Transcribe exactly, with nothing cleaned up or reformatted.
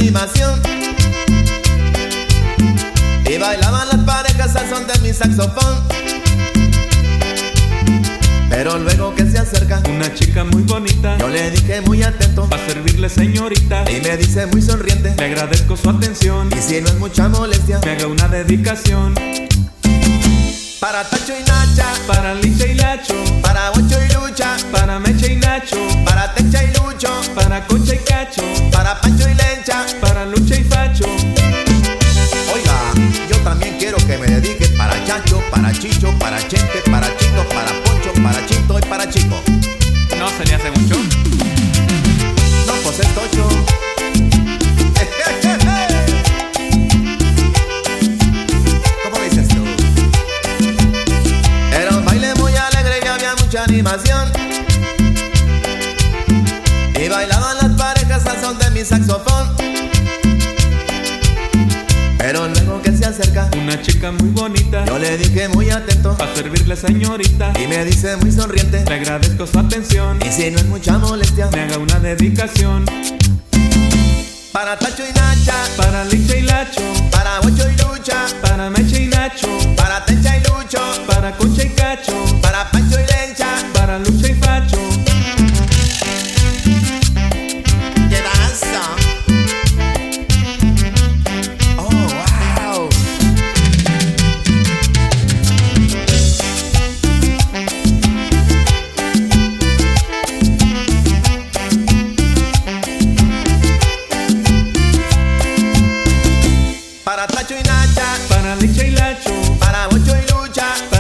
animación y bailaban las parejas al son de mi saxofón. Pero luego que se acerca una chica muy bonita, yo le dije muy atento, va a servirle señorita, y me dice muy sonriente, le agradezco su atención, y si no es mucha molestia, me haga una dedicación. Para Tacho y Nacha, para Licha y Lacho, para Bocho y Lucha, para Mecha y Nacho, para Techa y Lucho, para Concha y Cacho, para Pancho y Lencha, para Lucha y Facho. Oiga, yo también quiero que me dedique para Chacho, para Chicho, para Chente, para Chito, para Poncho, para Chito y para Chico. ¿No se le hace mucho? No, pues es Tocho. ¿Cómo dices tú? Era un baile muy alegre y había mucha animación, y bailaban las parejas al son de mi saxofón. Pero luego que se acerca una chica muy bonita, yo le dije muy atento, va a servirle señorita, y me dice muy sonriente, le agradezco su atención, y si no es mucha molestia, me haga una dedicación. para Tacho y Nacha, para Licha y Lacho, para Bocho y Lucha, para Mecha y Nacho, para Techa y Lucho, para Concha y Cacho, para Pancho y Lencha, para Lucha y Facho. ¡Qué danza! ¡Oh, wow! Para Tacho y Nacha, para Licha y Lacho, para Bocho y Lucha, para